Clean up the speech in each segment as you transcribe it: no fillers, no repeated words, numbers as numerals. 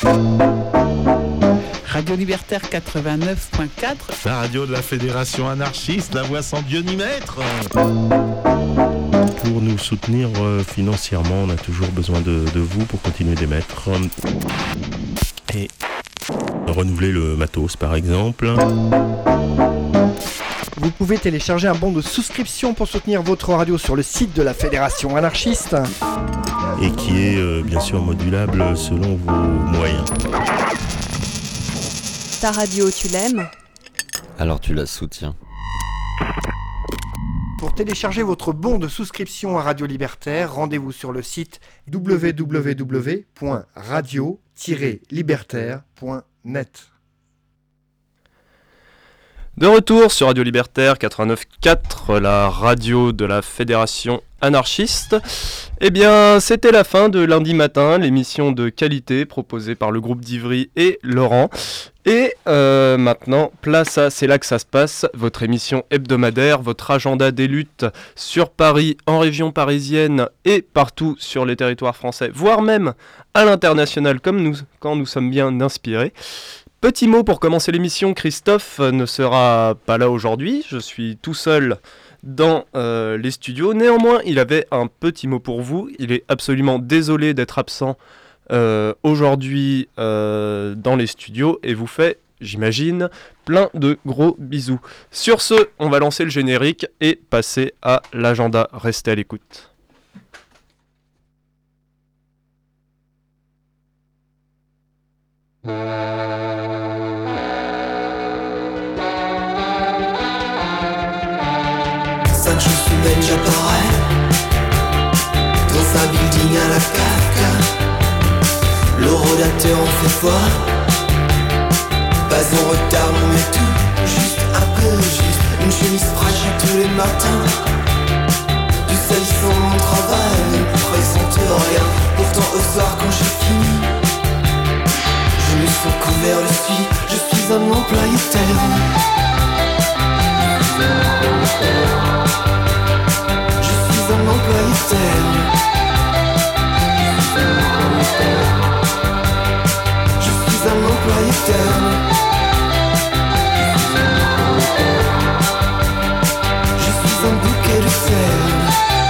Radio Libertaire 89.4. La radio de la Fédération anarchiste, la voix sans Dieu ni maître. Pour nous soutenir financièrement, on a toujours besoin de vous pour continuer d'émettre. Et renouveler le matos par exemple. Vous pouvez télécharger un bon de souscription pour soutenir votre radio sur le site de la Fédération anarchiste. Et qui est bien sûr modulable selon vos moyens. Ta radio, tu l'aimes ? Alors tu la soutiens. Pour télécharger votre bon de souscription à Radio Libertaire, rendez-vous sur le site www.radio-libertaire.net. De retour sur Radio Libertaire 89.4, la radio de la Fédération anarchiste. Eh bien, c'était la fin de lundi matin, l'émission de qualité proposée par le groupe d'Ivry et Laurent. Et maintenant, place à C'est là que ça se passe, votre émission hebdomadaire, votre agenda des luttes sur Paris, en région parisienne et partout sur les territoires français, voire même à l'international comme nous, quand nous sommes bien inspirés. Petit mot pour commencer l'émission, Christophe ne sera pas là aujourd'hui, je suis tout seul dans les studios. Néanmoins, il avait un petit mot pour vous, il est absolument désolé d'être absent aujourd'hui dans les studios et vous fait, j'imagine, plein de gros bisous. Sur ce, on va lancer le générique et passer à l'agenda. Restez à l'écoute. Sancho Sumène j'apparais dans un building à la Kafka. Le rodateur en fait foi. Pas en retard, non mais tout juste, un peu juste. Une chemise fragile tous les matins. Du salissant mon travail ne présente rien. Pourtant au soir quand j'ai fini, je me sens couvert de suie. Je suis un employé terne. Je suis un employé terne. Je suis un employé terne. Je suis un bouquet de cernes.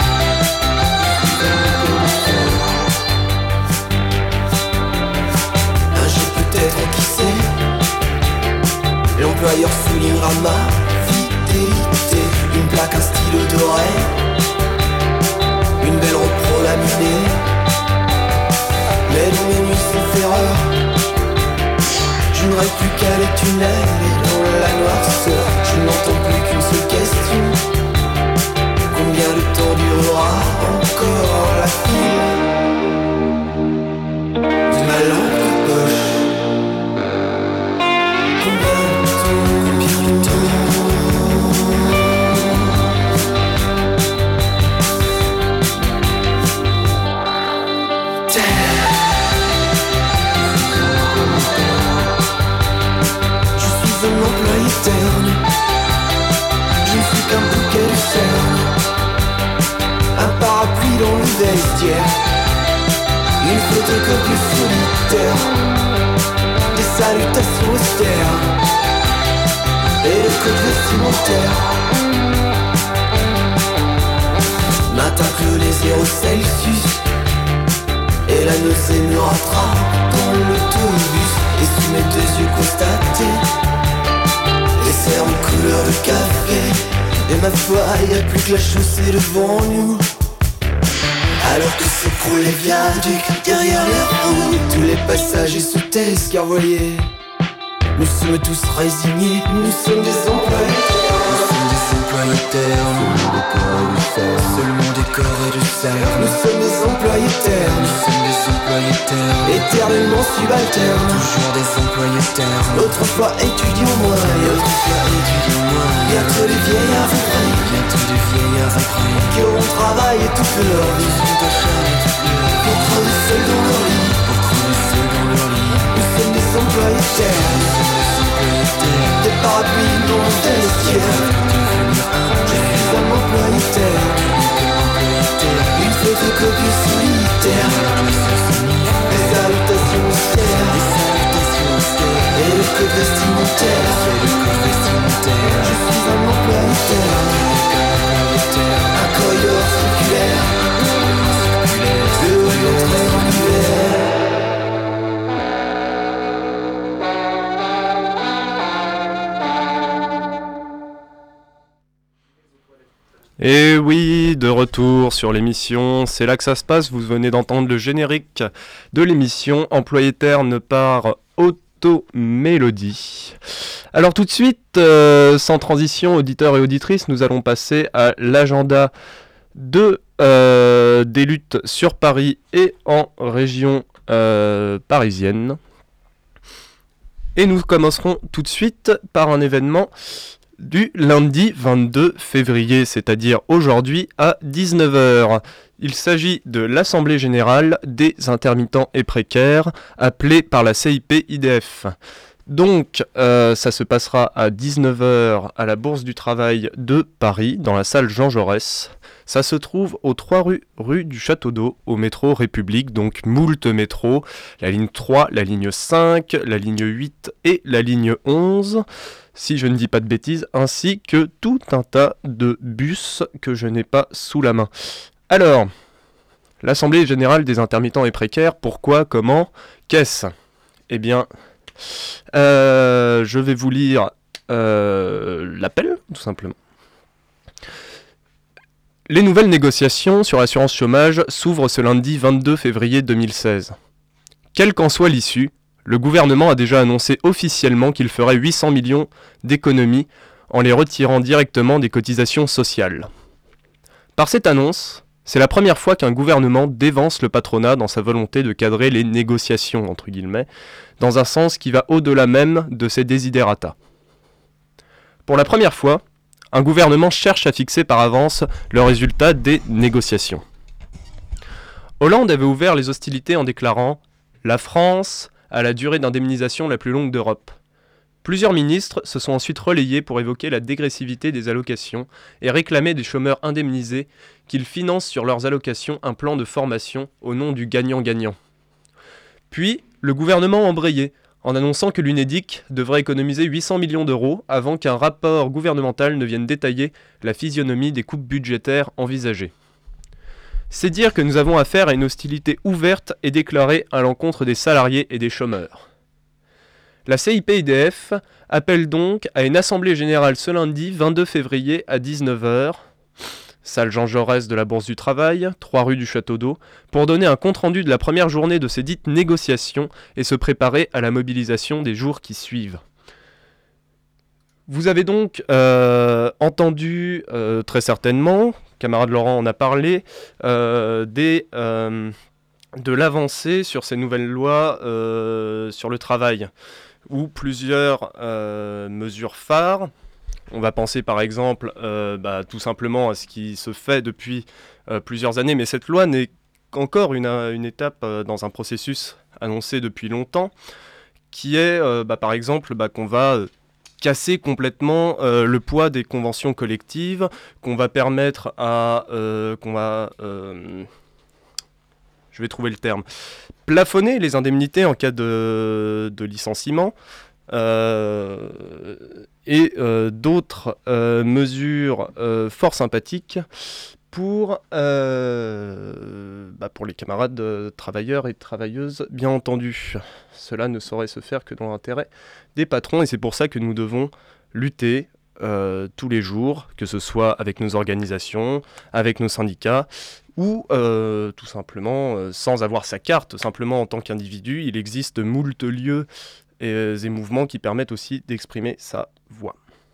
Un jour peut-être, qui sait, l'employeur soulignera ma fidélité. Une plaque, un stylo doré, une belle robe pro laminée. Mais dans mes nuits sans ferreur, je ne rêve plus qu'à les tunnels et dans la noirceur. Je n'entends plus qu'une seule question: combien de temps durera encore la file de ma lampe de poche? Combien de temps, combien de temps? Un employé terne. Je ne suis qu'un bouquet de cernes. Un parapluie dans le vestiaire. Une photocopie solitaire. Des salutations austères et le code vestimentaire. Matin que les 0 Celsius et la nausée me rattrape dans l'autobus. Et sous mes 2 yeux constatés les cernes couleur de café. Et ma foi, y'a plus que la chaussée devant nous. Alors que s'écroulent les viaducs derrière les roues, tous les passagers se taisent car voyez, nous sommes tous résignés, nous sommes des employés. Nous sommes des employés ternes. Seulement des corps et du cerf. Nous sommes des employés ternes. Nous sommes des employés ternes. Éternellement subalternes. Toujours des employés ternes. Autrefois étudiants moins. Bientôt des vieillards vrais. Bientôt des vieillards vrais. Qui auront travaillé toute leur vie. Pour crever seuls dans leur lit. Pour crever seuls dans leur lit. Nous sommes des employés ternes. Des parapluies dans le vestiaire. Je suis un employé terne. Une photocopie solitaire. Des salutations mystères. vestimentaire. Je suis un employeur, un corridor circulaire, le rayon triangulaire. Et oui, de retour sur l'émission, c'est là que ça se passe, vous venez d'entendre le générique de l'émission Employé Terne par Automélodie. Alors tout de suite, sans transition, auditeurs et auditrices, nous allons passer à l'agenda des luttes sur Paris et en région parisienne. Et nous commencerons tout de suite par un événement du lundi 22 février, c'est-à-dire aujourd'hui à 19h. Il s'agit de l'Assemblée Générale des Intermittents et Précaires, appelée par la CIP-IDF. Donc, ça se passera à 19h à la Bourse du Travail de Paris, dans la salle Jean Jaurès. Ça se trouve aux 3 rue du Château d'Eau, au métro République, donc moult métro, la ligne 3, la ligne 5, la ligne 8 et la ligne 11, si je ne dis pas de bêtises, ainsi que tout un tas de bus que je n'ai pas sous la main. Alors, l'Assemblée Générale des Intermittents et Précaires, pourquoi, comment, qu'est-ce ? Eh bien, je vais vous lire l'appel, tout simplement. Les nouvelles négociations sur l'assurance chômage s'ouvrent ce lundi 22 février 2016. Quelle qu'en soit l'issue, le gouvernement a déjà annoncé officiellement qu'il ferait 800 millions d'économies en les retirant directement des cotisations sociales. Par cette annonce, c'est la première fois qu'un gouvernement dévance le patronat dans sa volonté de cadrer les négociations, entre guillemets, dans un sens qui va au-delà même de ses desiderata. Pour la première fois, un gouvernement cherche à fixer par avance le résultat des négociations. Hollande avait ouvert les hostilités en déclarant « La France a la durée d'indemnisation la plus longue d'Europe ». Plusieurs ministres se sont ensuite relayés pour évoquer la dégressivité des allocations et réclamer des chômeurs indemnisés qu'ils financent sur leurs allocations un plan de formation au nom du gagnant-gagnant. Puis, le gouvernement a embrayé en annonçant que l'UNEDIC devrait économiser 800 millions d'euros avant qu'un rapport gouvernemental ne vienne détailler la physionomie des coupes budgétaires envisagées. C'est dire que nous avons affaire à une hostilité ouverte et déclarée à l'encontre des salariés et des chômeurs. La CIP-IDF appelle donc à une assemblée générale ce lundi 22 février à 19h, salle Jean Jaurès de la Bourse du Travail, 3 rue du Château d'Eau, pour donner un compte-rendu de la première journée de ces dites négociations et se préparer à la mobilisation des jours qui suivent. Vous avez donc entendu très certainement, camarade Laurent en a parlé, de l'avancée sur ces nouvelles lois sur le travail, ou plusieurs mesures phares. On va penser par exemple tout simplement à ce qui se fait depuis plusieurs années, mais cette loi n'est qu'encore une étape dans un processus annoncé depuis longtemps, qui est par exemple qu'on va casser complètement le poids des conventions collectives, qu'on va permettre à... je vais trouver le terme, plafonner les indemnités en cas de licenciement, et d'autres mesures fort sympathiques pour les camarades travailleurs et travailleuses, bien entendu. Cela ne saurait se faire que dans l'intérêt des patrons, et c'est pour ça que nous devons lutter tous les jours, que ce soit avec nos organisations, avec nos syndicats, ou tout simplement sans avoir sa carte, simplement en tant qu'individu. Il existe moult lieux et mouvements qui permettent aussi d'exprimer sa voix.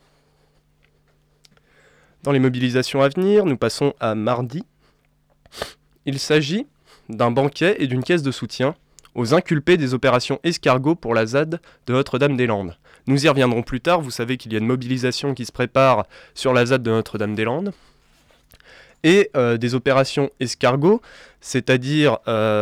Dans les mobilisations à venir, nous passons à mardi. Il s'agit d'un banquet et d'une caisse de soutien aux inculpés des opérations escargot pour la ZAD de Notre-Dame-des-Landes. Nous y reviendrons plus tard, vous savez qu'il y a une mobilisation qui se prépare sur la ZAD de Notre-Dame-des-Landes. Et des opérations escargot, c'est-à-dire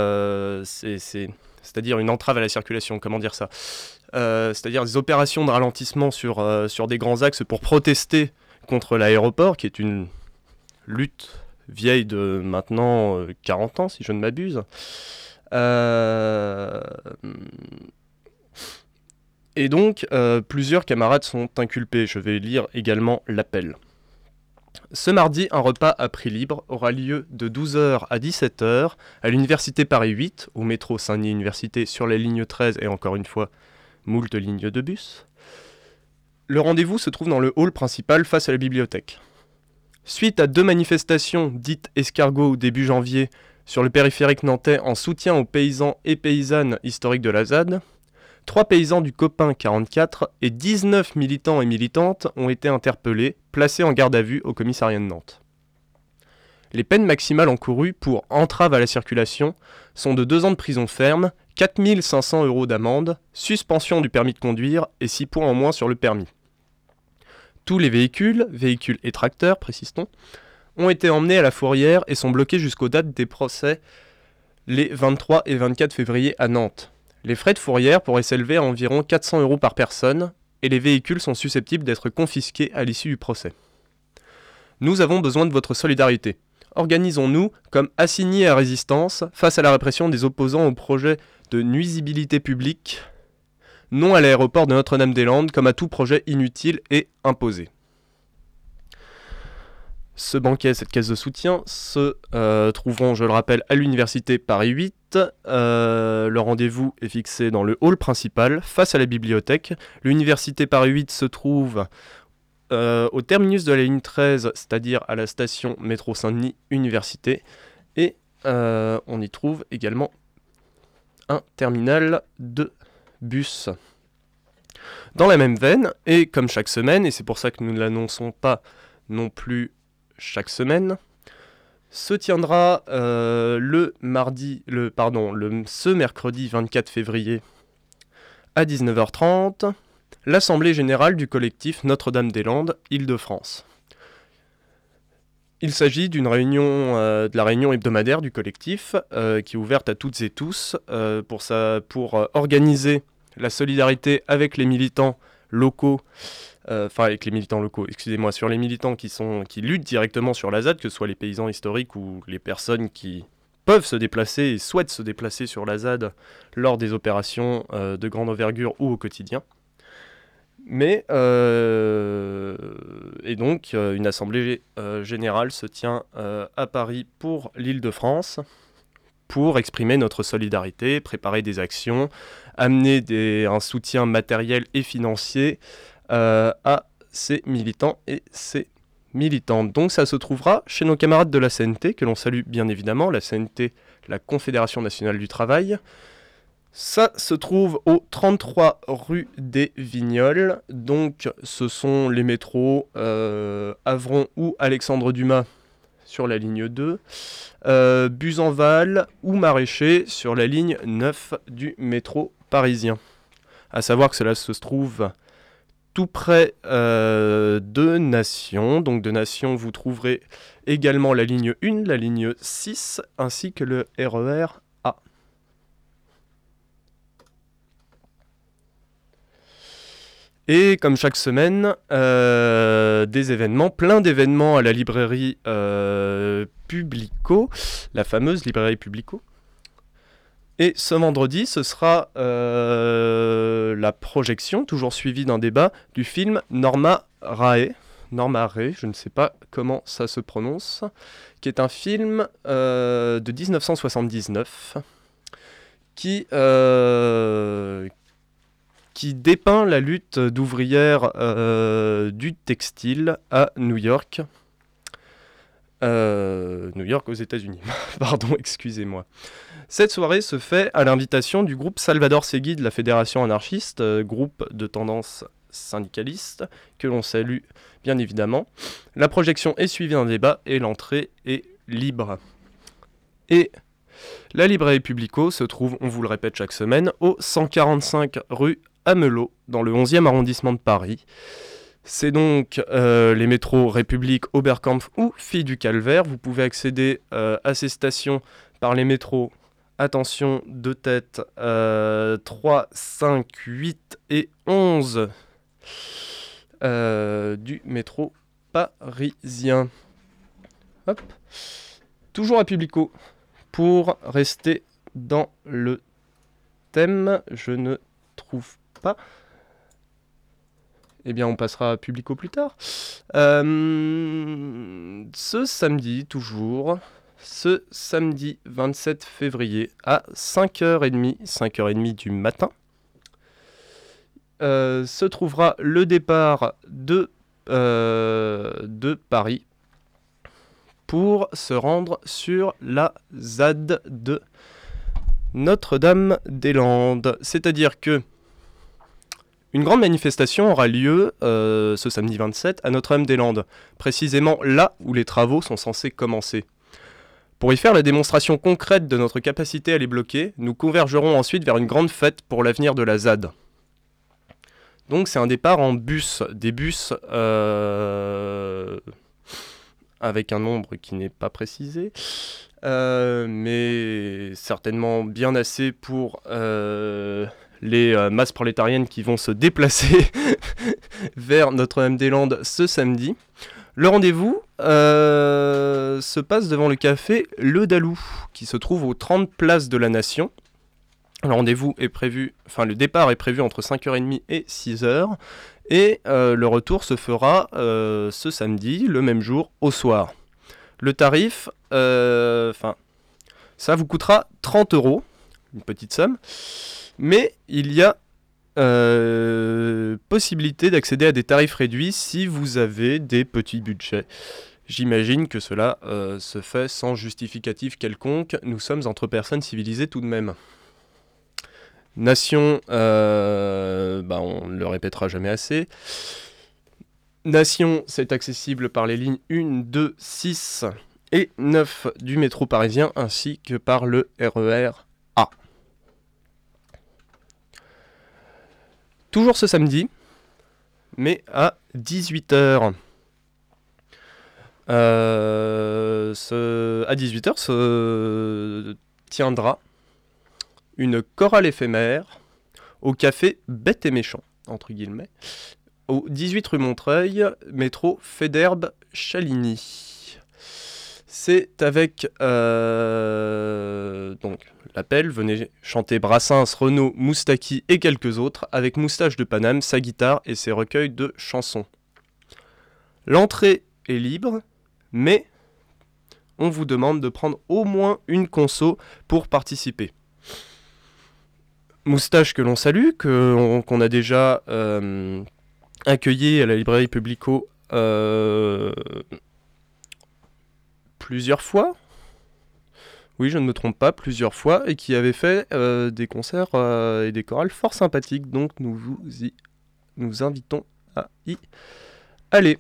une entrave à la circulation, comment dire ça, c'est-à-dire des opérations de ralentissement sur des grands axes pour protester contre l'aéroport, qui est une lutte vieille de maintenant 40 ans, si je ne m'abuse. Et donc, plusieurs camarades sont inculpés. Je vais lire également l'appel. Ce mardi, un repas à prix libre aura lieu de 12h à 17h à l'Université Paris 8, au métro Saint-Denis Université sur la ligne 13 et encore une fois, moult lignes de bus. Le rendez-vous se trouve dans le hall principal face à la bibliothèque. Suite à 2 manifestations dites escargots début janvier sur le périphérique nantais en soutien aux paysans et paysannes historiques de la ZAD, 3 paysans du Copain 44 et 19 militants et militantes ont été interpellés, placés en garde à vue au commissariat de Nantes. Les peines maximales encourues pour entrave à la circulation sont de 2 ans de prison ferme, 4 500 € d'amende, suspension du permis de conduire et 6 points en moins sur le permis. Tous les véhicules et tracteurs, précise-t-on, ont été emmenés à la fourrière et sont bloqués jusqu'aux dates des procès les 23 et 24 février à Nantes. Les frais de fourrière pourraient s'élever à environ 400 € par personne et les véhicules sont susceptibles d'être confisqués à l'issue du procès. Nous avons besoin de votre solidarité. Organisons-nous comme assignés à résistance face à la répression des opposants au projet de nuisibilité publique, non à l'aéroport de Notre-Dame-des-Landes comme à tout projet inutile et imposé. Ce banquet, cette caisse de soutien, se trouveront, je le rappelle, à l'Université Paris 8. Le rendez-vous est fixé dans le hall principal, face à la bibliothèque. L'Université Paris 8 se trouve au terminus de la ligne 13, c'est-à-dire à la station métro Saint-Denis Université. Et on y trouve également un terminal de bus. Dans la même veine, et comme chaque semaine, et c'est pour ça que nous ne l'annonçons pas non plus chaque semaine, se tiendra ce mercredi 24 février à 19h30 l'Assemblée Générale du collectif Notre-Dame-des-Landes, Île-de-France. Il s'agit de la réunion hebdomadaire du collectif qui est ouverte à toutes et tous pour organiser la solidarité avec les militants locaux, sur les militants qui luttent directement sur la ZAD, que ce soit les paysans historiques ou les personnes qui peuvent se déplacer et souhaitent se déplacer sur la ZAD lors des opérations de grande envergure ou au quotidien. Mais, et donc, une assemblée générale se tient à Paris pour l'Île-de-France, pour exprimer notre solidarité, préparer des actions, amener un soutien matériel et financier à ces militants et ces militantes. Donc ça se trouvera chez nos camarades de la CNT, que l'on salue bien évidemment, la CNT, la Confédération Nationale du Travail. Ça se trouve au 33 rue des Vignoles, donc ce sont les métros Avron ou Alexandre Dumas sur la ligne 2, Buzenval ou Maraîcher sur la ligne 9 du métro parisien. A savoir que cela se trouve tout près de Nation. Donc de Nation, vous trouverez également la ligne 1, la ligne 6, ainsi que le RER A. Et comme chaque semaine, des événements, plein d'événements à la librairie Publico, la fameuse librairie Publico. Et ce vendredi, ce sera la projection, toujours suivie d'un débat, du film Norma Rae, je ne sais pas comment ça se prononce, qui est un film de 1979 qui dépeint la lutte d'ouvrières du textile à New York. New York aux États-Unis. Pardon, excusez-moi. Cette soirée se fait à l'invitation du groupe Salvador Segui de la Fédération anarchiste, groupe de tendance syndicaliste, que l'on salue bien évidemment. La projection est suivie d'un débat et l'entrée est libre. Et la librairie Publico se trouve, on vous le répète chaque semaine, au 145 rue Amelot, dans le 11e arrondissement de Paris. C'est donc les métros République, Oberkampf ou Filles du Calvaire. Vous pouvez accéder à ces stations par les métros, attention, de tête, 3, 5, 8 et 11 du métro parisien. Hop. Toujours à Publico, pour rester dans le thème, je ne trouve pas eh bien on passera à Publico plus tard. Ce samedi, ce samedi 27 février à 5h30 du matin, se trouvera le départ de Paris pour se rendre sur la ZAD de Notre-Dame-des-Landes. C'est-à-dire que une grande manifestation aura lieu ce samedi 27 à Notre-Dame-des-Landes, précisément là où les travaux sont censés commencer. Pour y faire la démonstration concrète de notre capacité à les bloquer, nous convergerons ensuite vers une grande fête pour l'avenir de la ZAD. Donc c'est un départ en bus, des bus avec un nombre qui n'est pas précisé, mais certainement bien assez pour les masses prolétariennes qui vont se déplacer vers Notre-Dame-des-Landes ce samedi. Le rendez-vous se passe devant le café Le Dalou, qui se trouve aux 30 places de la Nation. Le départ est prévu entre 5h30 et 6h, et le retour se fera ce samedi, le même jour, au soir. Le tarif, ça vous coûtera 30 €, une petite somme, mais il y a possibilité d'accéder à des tarifs réduits si vous avez des petits budgets. J'imagine que cela se fait sans justificatif quelconque, nous sommes entre personnes civilisées tout de même. Nation, on ne le répétera jamais assez. Nation, c'est accessible par les lignes 1, 2, 6 et 9 du métro parisien, ainsi que par le RER A. Toujours ce samedi, mais à 18h. À 18h se tiendra une chorale éphémère au café Bête et Méchant, entre guillemets, au 18 rue Montreuil, métro Fédherbe-Chaligny. C'est avec l'appel, venez chanter Brassens, Renaud, Moustaki et quelques autres, avec Moustache de Paname, sa guitare et ses recueils de chansons. L'entrée est libre, mais on vous demande de prendre au moins une conso pour participer. Moustache que l'on salue, qu'on a déjà accueilli à la librairie Publico plusieurs fois. Oui, je ne me trompe pas, plusieurs fois, et qui avait fait des concerts et des chorales fort sympathiques, donc nous invitons à y aller.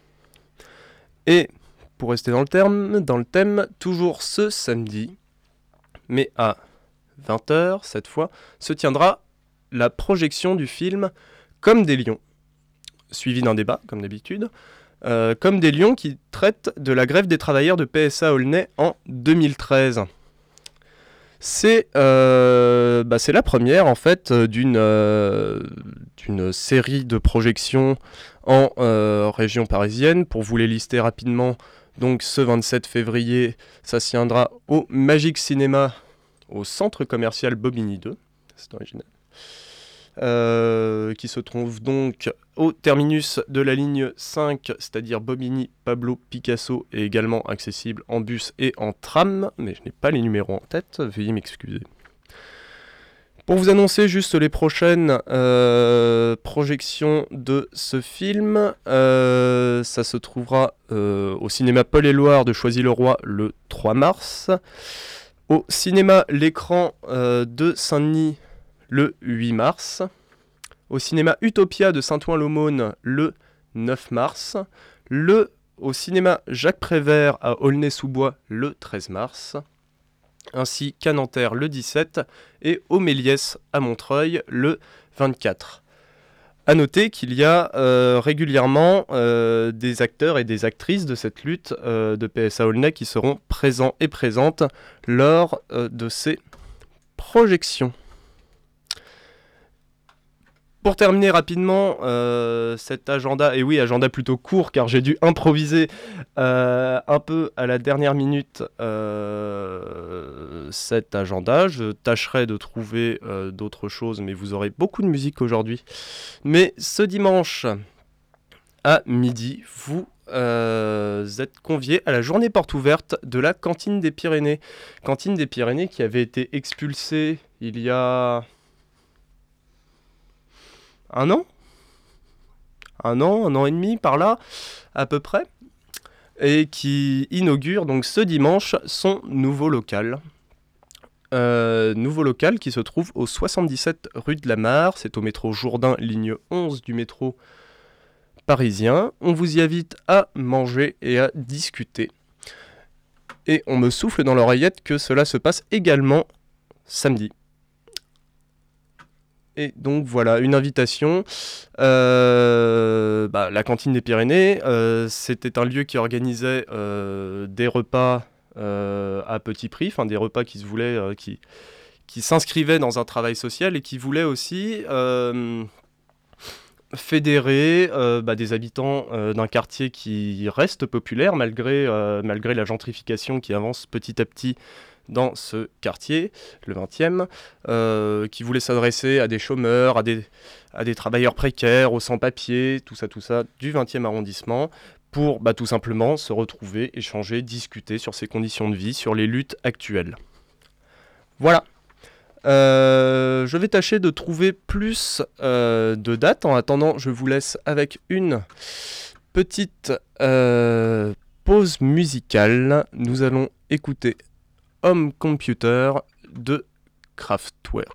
Et pour rester dans le thème, toujours ce samedi, mais à 20h cette fois, se tiendra la projection du film Comme des lions, suivi d'un débat, comme d'habitude. Comme des lions qui traite de la grève des travailleurs de PSA Aulnay en 2013. C'est la première en fait d'une série de projections en région parisienne. Pour vous les lister rapidement, donc ce 27 février, ça se tiendra au Magic Cinéma, au centre commercial Bobigny 2, c'est original, qui se trouve donc au terminus de la ligne 5, c'est-à-dire Bobigny, Pablo Picasso, est également accessible en bus et en tram, mais je n'ai pas les numéros en tête, veuillez m'excuser. Pour vous annoncer juste les prochaines projections de ce film, ça se trouvera au cinéma Paul-et-Loire de Choisy-le-Roi le 3 mars, au cinéma L'Écran de Saint-Denis le 8 mars, au cinéma Utopia de Saint-Ouen-l'Aumône le 9 mars, au cinéma Jacques Prévert à Aulnay-sous-Bois le 13 mars, ainsi qu'à Nanterre le 17 et au Méliès à Montreuil le 24. A noter qu'il y a régulièrement des acteurs et des actrices de cette lutte de PSA Aulnay qui seront présents et présentes lors de ces projections. Pour terminer rapidement cet agenda, et oui, agenda plutôt court car j'ai dû improviser un peu à la dernière minute cet agenda. Je tâcherai de trouver d'autres choses, mais vous aurez beaucoup de musique aujourd'hui. Mais ce dimanche à midi, vous êtes conviés à la journée porte ouverte de la Cantine des Pyrénées. Cantine des Pyrénées qui avait été expulsée il y a un an et demi par là, à peu près, et qui inaugure donc ce dimanche son nouveau local. Nouveau local qui se trouve au 77 rue de la Mare, c'est au métro Jourdain, ligne 11 du métro parisien. On vous y invite à manger et à discuter. Et on me souffle dans l'oreillette que cela se passe également samedi. Et donc voilà, une invitation. La Cantine des Pyrénées, c'était un lieu qui organisait des repas à petit prix, enfin des repas qui se voulaient, qui s'inscrivaient dans un travail social et qui voulaient aussi fédérer des habitants d'un quartier qui reste populaire malgré la gentrification qui avance petit à petit dans ce quartier, le 20e, qui voulait s'adresser à des chômeurs, à des travailleurs précaires, aux sans-papiers, tout ça, du 20e arrondissement, pour tout simplement se retrouver, échanger, discuter sur ses conditions de vie, sur les luttes actuelles. Voilà. Je vais tâcher de trouver plus de dates. En attendant, je vous laisse avec une petite pause musicale. Nous allons écouter Home Computer de Kraftwerk.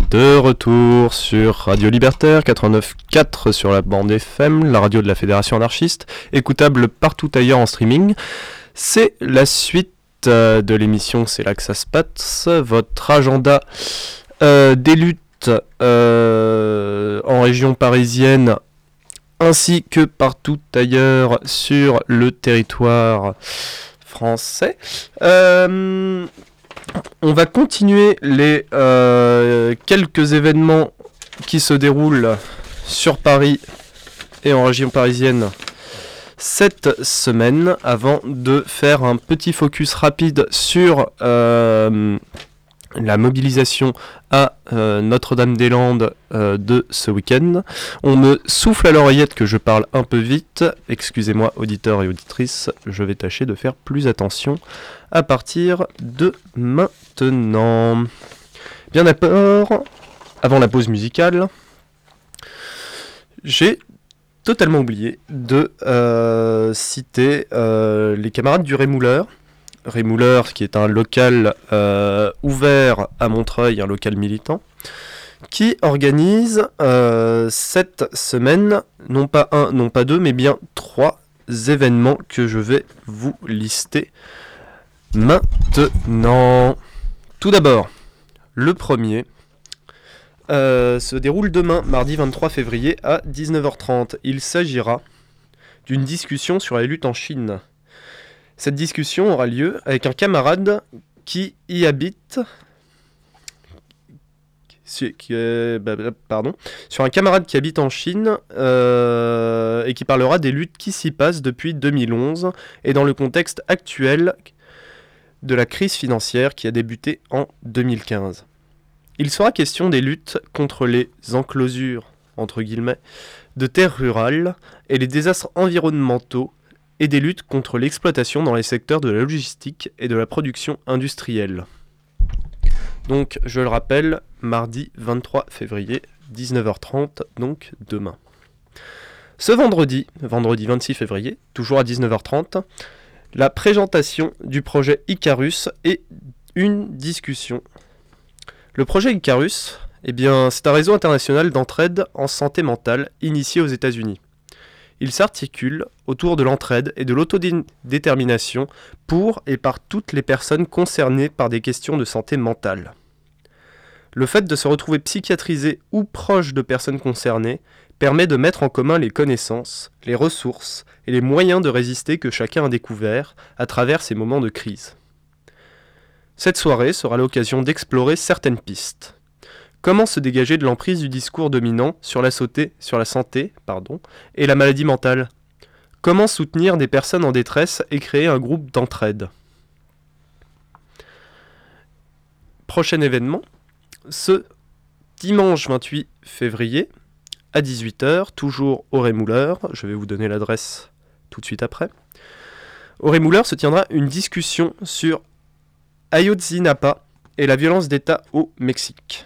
De retour sur Radio Libertaire 89.4 sur la bande FM, la radio de la Fédération anarchiste, écoutable partout ailleurs en streaming. C'est la suite de l'émission C'est là que ça se passe, votre agenda des luttes en région parisienne ainsi que partout ailleurs sur le territoire français. On va continuer les quelques événements qui se déroulent sur Paris et en région parisienne cette semaine avant de faire un petit focus rapide sur la mobilisation à Notre-Dame-des-Landes de ce week-end. On me souffle à l'oreillette que je parle un peu vite. Excusez-moi, auditeurs et auditrices, je vais tâcher de faire plus attention à partir de maintenant. Bien d'abord, avant la pause musicale, j'ai totalement oublié de citer les camarades du Rémouleur. Rémouleur, qui est un local ouvert à Montreuil, un local militant, qui organise cette semaine, non pas un, non pas deux, mais bien 3 événements que je vais vous lister maintenant. Tout d'abord, le premier se déroule demain, mardi 23 février, à 19h30. Il s'agira d'une discussion sur la lutte en Chine. Cette discussion aura lieu avec un camarade qui y habite... sur un camarade qui habite en Chine et qui parlera des luttes qui s'y passent depuis 2011 et dans le contexte actuel de la crise financière qui a débuté en 2015. Il sera question des luttes contre les enclosures, entre guillemets, de terres rurales et les désastres environnementaux et des luttes contre l'exploitation dans les secteurs de la logistique et de la production industrielle. Donc, je le rappelle, mardi 23 février, 19h30, donc demain. Ce vendredi 26 février, toujours à 19h30, la présentation du projet Icarus et une discussion. Le projet Icarus, c'est un réseau international d'entraide en santé mentale initié aux États-Unis. Il s'articule autour de l'entraide et de l'autodétermination pour et par toutes les personnes concernées par des questions de santé mentale. Le fait de se retrouver psychiatrisé ou proche de personnes concernées permet de mettre en commun les connaissances, les ressources et les moyens de résister que chacun a découverts à travers ces moments de crise. Cette soirée sera l'occasion d'explorer certaines pistes. Comment se dégager de l'emprise du discours dominant sur la santé et la maladie mentale? Comment soutenir des personnes en détresse et créer un groupe d'entraide? Prochain événement, ce dimanche 28 février à 18h, toujours au Rémouleur, je vais vous donner l'adresse tout de suite après. Au Rémouleur se tiendra une discussion sur Ayotzinapa et la violence d'État au Mexique.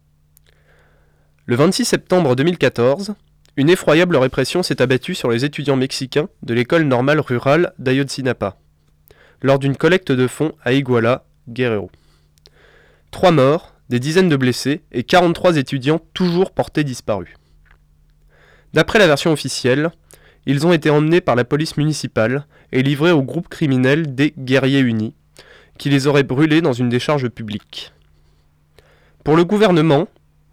Le 26 septembre 2014, une effroyable répression s'est abattue sur les étudiants mexicains de l'école normale rurale d'Ayotzinapa, lors d'une collecte de fonds à Iguala, Guerrero. 3 morts, des dizaines de blessés et 43 étudiants toujours portés disparus. D'après la version officielle, ils ont été emmenés par la police municipale et livrés au groupe criminel des Guerriers Unis, qui les aurait brûlés dans une décharge publique. Pour le gouvernement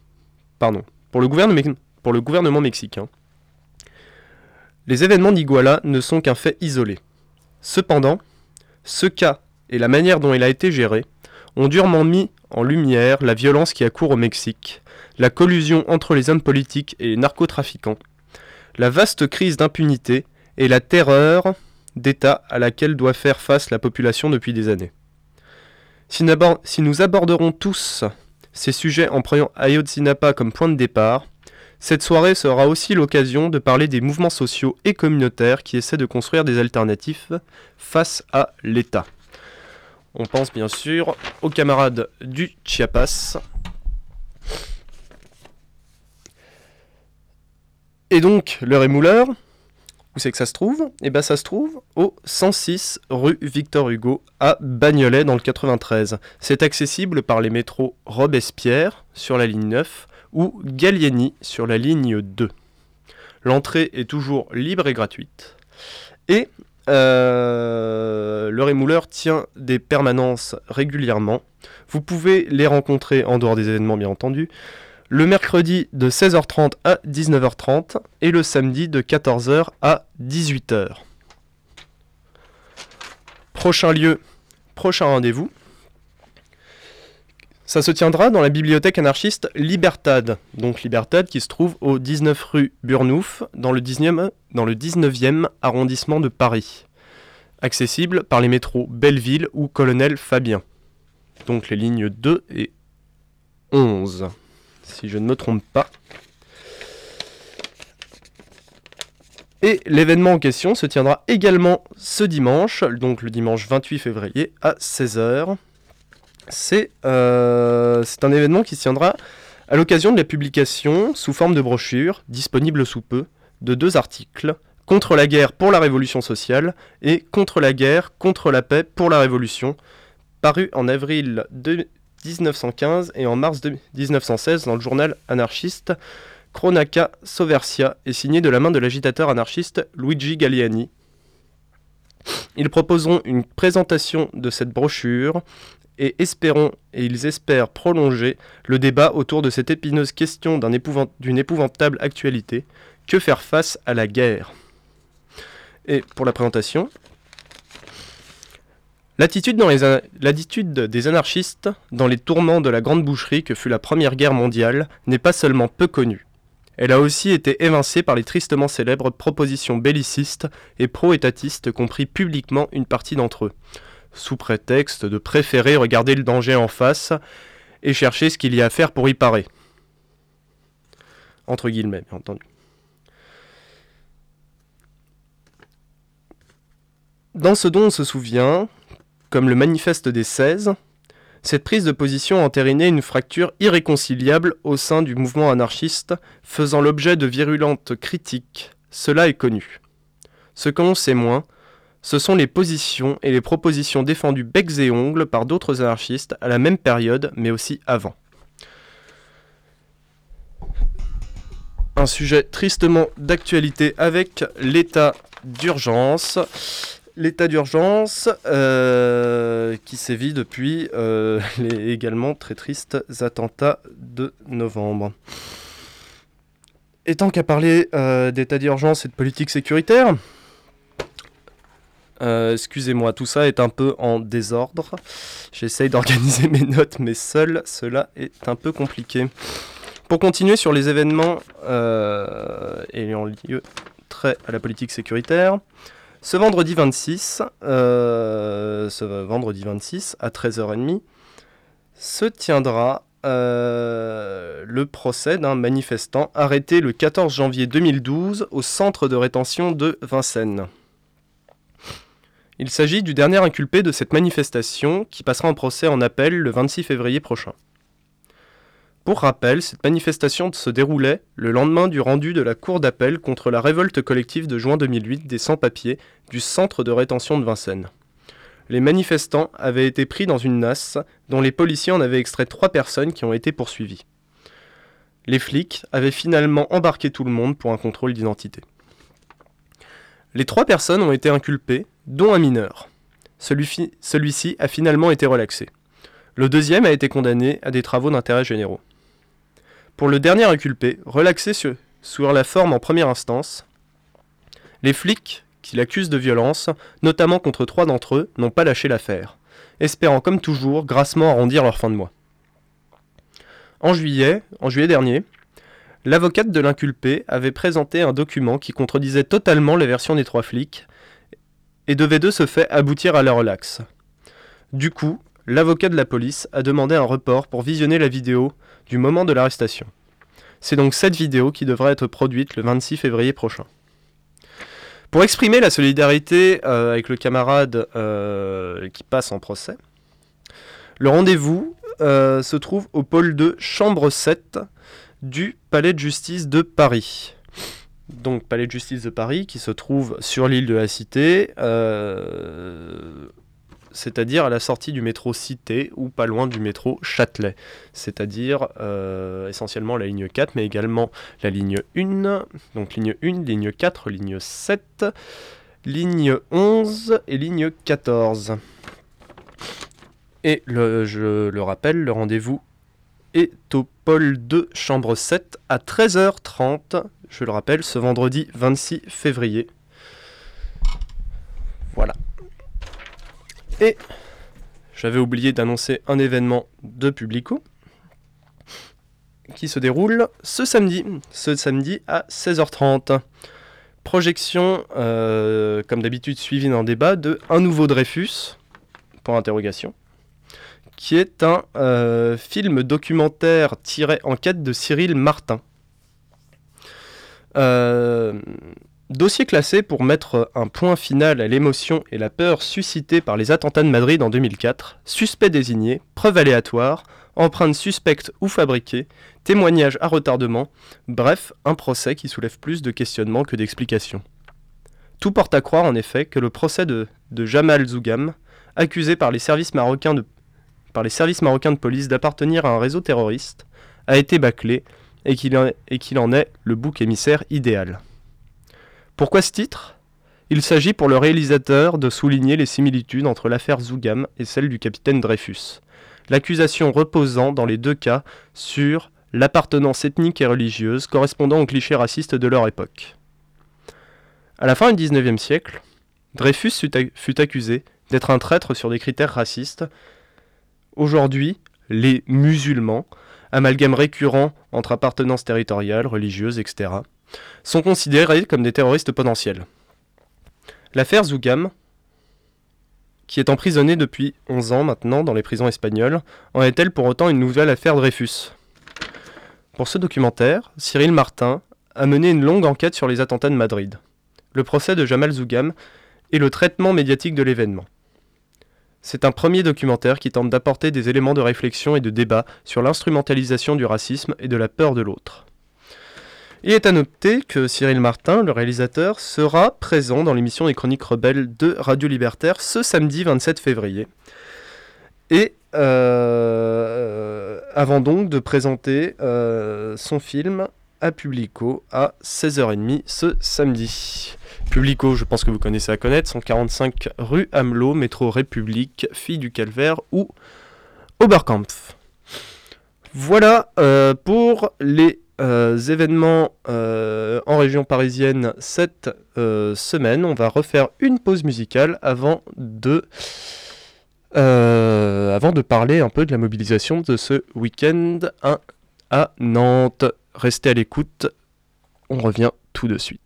mexicain, les événements d'Iguala ne sont qu'un fait isolé. Cependant, ce cas et la manière dont il a été géré ont durement mis en lumière la violence qui accourt au Mexique, la collusion entre les hommes politiques et les narcotrafiquants, la vaste crise d'impunité et la terreur d'État à laquelle doit faire face la population depuis des années. Si nous aborderons tous ces sujets en prenant Ayotzinapa comme point de départ, cette soirée sera aussi l'occasion de parler des mouvements sociaux et communautaires qui essaient de construire des alternatives face à l'État. On pense bien sûr aux camarades du Chiapas. Et donc, le Rémouleur Où c'est que ça se trouve ? Eh bien ça se trouve au 106 rue Victor Hugo à Bagnolet dans le 93. C'est accessible par les métros Robespierre sur la ligne 9 ou Gallieni sur la ligne 2. L'entrée est toujours libre et gratuite. Et le rémouleur tient des permanences régulièrement. Vous pouvez les rencontrer en dehors des événements bien entendu. Le mercredi de 16h30 à 19h30 et le samedi de 14h à 18h. Prochain lieu, prochain rendez-vous. Ça se tiendra dans la bibliothèque anarchiste Libertad. Donc Libertad qui se trouve au 19 rue Burnouf dans le 19e arrondissement de Paris. Accessible par les métros Belleville ou Colonel Fabien. Donc les lignes 2 et 11. Si je ne me trompe pas. Et l'événement en question se tiendra également ce dimanche, donc le dimanche 28 février à 16h. C'est un événement qui se tiendra à l'occasion de la publication, sous forme de brochure, disponible sous peu, de 2 articles, Contre la guerre pour la révolution sociale et Contre la guerre, contre la paix pour la révolution, parus en avril 1915 et en mars 1916 dans le journal anarchiste Cronaca Soversia et signé de la main de l'agitateur anarchiste Luigi Galliani. Ils proposeront une présentation de cette brochure et ils espèrent prolonger le débat autour de cette épineuse question d'une épouvantable actualité, que faire face à la guerre. Et pour la présentation, l'attitude des anarchistes dans les tourments de la grande boucherie que fut la Première Guerre mondiale n'est pas seulement peu connue. Elle a aussi été évincée par les tristement célèbres propositions bellicistes et pro-étatistes qu'ont pris publiquement une partie d'entre eux, sous prétexte de préférer regarder le danger en face et chercher ce qu'il y a à faire pour y parer. Entre guillemets, bien entendu. Dans ce dont on se souvient, comme le manifeste des 16, cette prise de position entérinait une fracture irréconciliable au sein du mouvement anarchiste, faisant l'objet de virulentes critiques. Cela est connu. Ce qu'on sait moins, ce sont les positions et les propositions défendues becs et ongles par d'autres anarchistes à la même période, mais aussi avant. Un sujet tristement d'actualité avec l'état d'urgence. L'état d'urgence qui sévit depuis les également très tristes attentats de novembre. Et tant qu'à parler d'état d'urgence et de politique sécuritaire, excusez-moi, tout ça est un peu en désordre. J'essaye d'organiser mes notes, mais seul, cela est un peu compliqué. Pour continuer sur les événements ayant lieu trait à la politique sécuritaire, ce vendredi 26 à 13h30 se tiendra le procès d'un manifestant arrêté le 14 janvier 2012 au centre de rétention de Vincennes. Il s'agit du dernier inculpé de cette manifestation qui passera en procès en appel le 26 février prochain. Pour rappel, cette manifestation se déroulait le lendemain du rendu de la cour d'appel contre la révolte collective de juin 2008 des sans-papiers du centre de rétention de Vincennes. Les manifestants avaient été pris dans une nasse dont les policiers en avaient extrait 3 personnes qui ont été poursuivies. Les flics avaient finalement embarqué tout le monde pour un contrôle d'identité. Les 3 personnes ont été inculpées, dont un mineur. Celui-ci a finalement été relaxé. Le deuxième a été condamné à des travaux d'intérêt généraux. Pour le dernier inculpé, relaxé sur la forme en première instance, les flics qui l'accusent de violence, notamment contre 3 d'entre eux, n'ont pas lâché l'affaire, espérant comme toujours grassement arrondir leur fin de mois. En juillet dernier, l'avocate de l'inculpé avait présenté un document qui contredisait totalement les versions des 3 flics et devait de ce fait aboutir à la relaxe. Du coup, l'avocat de la police a demandé un report pour visionner la vidéo du moment de l'arrestation. C'est donc cette vidéo qui devra être produite le 26 février prochain. Pour exprimer la solidarité avec le camarade qui passe en procès, le rendez-vous se trouve au pôle 2, chambre 7 du Palais de justice de Paris. donc palais de justice de Paris, qui se trouve sur l'île de la Cité, c'est-à-dire à la sortie du métro Cité ou pas loin du métro Châtelet, c'est-à-dire essentiellement la ligne 4, mais également la ligne 1, donc ligne 1, ligne 4, ligne 7, ligne 11 et ligne 14. Et je le rappelle, le rendez-vous est au pôle 2, chambre 7, à 13h30, je le rappelle, ce vendredi 26 février. Voilà. Et j'avais oublié d'annoncer un événement de Publico qui se déroule ce samedi à 16h30. Projection, comme d'habitude, suivie d'un débat de Un nouveau Dreyfus, pour interrogation, qui est un film documentaire tiré enquête de Cyril Martin. Dossier classé pour mettre un point final à l'émotion et la peur suscitée par les attentats de Madrid en 2004, suspect désigné, preuves aléatoires, empreintes suspectes ou fabriquées, témoignages à retardement, bref, un procès qui soulève plus de questionnements que d'explications. Tout porte à croire en effet que le procès de Jamal Zougam, accusé par les services marocains de police d'appartenir à un réseau terroriste, a été bâclé et qu'il en est le bouc émissaire idéal. Pourquoi ce titre ? Il s'agit pour le réalisateur de souligner les similitudes entre l'affaire Zougam et celle du capitaine Dreyfus, l'accusation reposant dans les deux cas sur l'appartenance ethnique et religieuse correspondant aux clichés racistes de leur époque. À la fin du XIXe siècle, Dreyfus fut accusé d'être un traître sur des critères racistes. Aujourd'hui, les musulmans, amalgame récurrent entre appartenance territoriale, religieuse, etc., sont considérés comme des terroristes potentiels. L'affaire Zougam, qui est emprisonné depuis 11 ans maintenant dans les prisons espagnoles, en est-elle pour autant une nouvelle affaire Dreyfus ? Pour ce documentaire, Cyril Martin a mené une longue enquête sur les attentats de Madrid, le procès de Jamal Zougam et le traitement médiatique de l'événement. C'est un premier documentaire qui tente d'apporter des éléments de réflexion et de débat sur l'instrumentalisation du racisme et de la peur de l'autre. Il est à noter que Cyril Martin, le réalisateur, sera présent dans l'émission des Chroniques Rebelles de Radio Libertaire ce samedi 27 février. Et avant donc de présenter son film à Publico à 16h30 ce samedi. Publico, je pense que vous connaissez à connaître, 145 rue Amelot, métro République, Filles du Calvaire ou Oberkampf. Voilà pour les événements en région parisienne cette semaine. On va refaire une pause musicale avant de parler un peu de la mobilisation de ce week-end à Nantes. Restez à l'écoute, on revient tout de suite.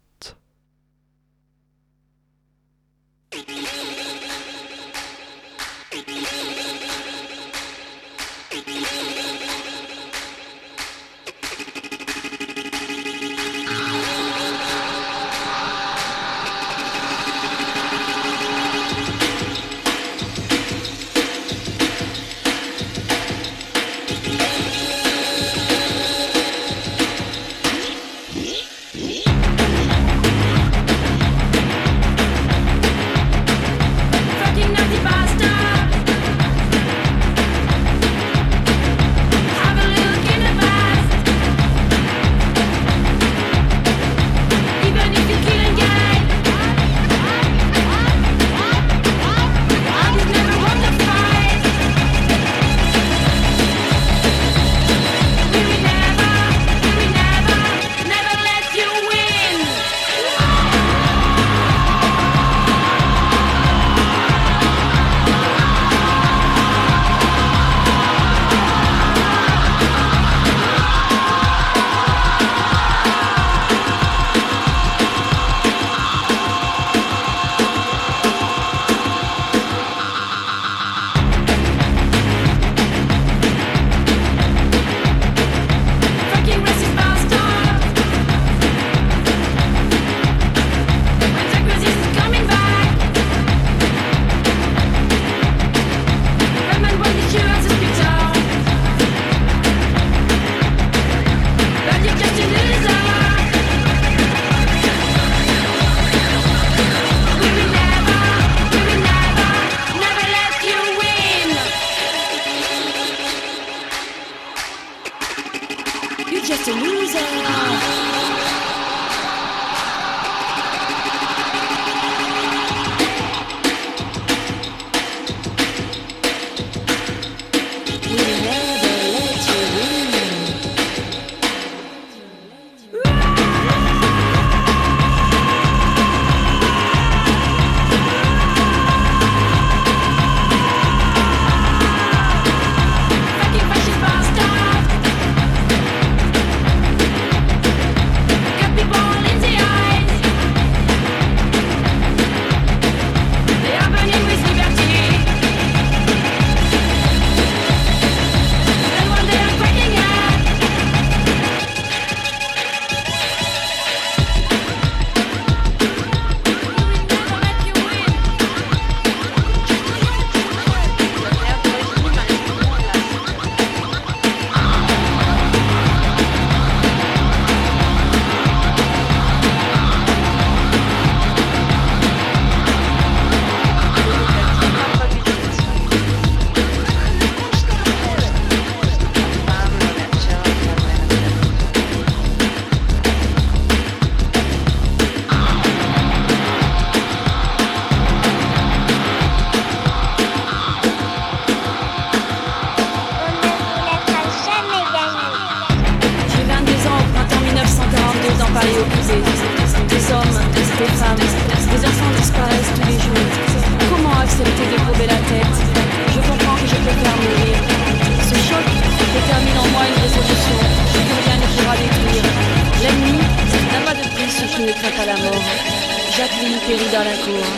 Les enfants disparaissent tous les jours. Comment accepter de courber la tête? Je comprends que je peux faire mourir. Ce choc détermine en moi une résolution que plus rien ne pourra détruire. L'ennemi n'a pas de prix sur qui ne craint pas la mort. Jacqueline périt dans la cour.